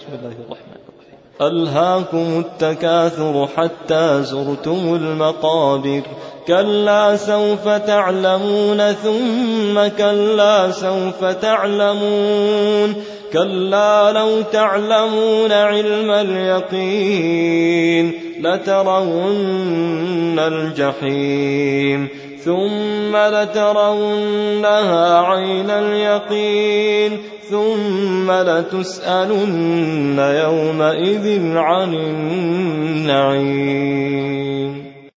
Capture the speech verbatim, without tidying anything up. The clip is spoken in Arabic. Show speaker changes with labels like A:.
A: بسم الله الرحمن الرحيم. ألهاكم التكاثر حتى زرتم المقابر كلا سوف تعلمون ثم كلا سوف تعلمون كلا لو تعلمون علم اليقين لترون الجحيم ثم لترونها عين اليقين ثم لتسألن يومئذ عن النعيم.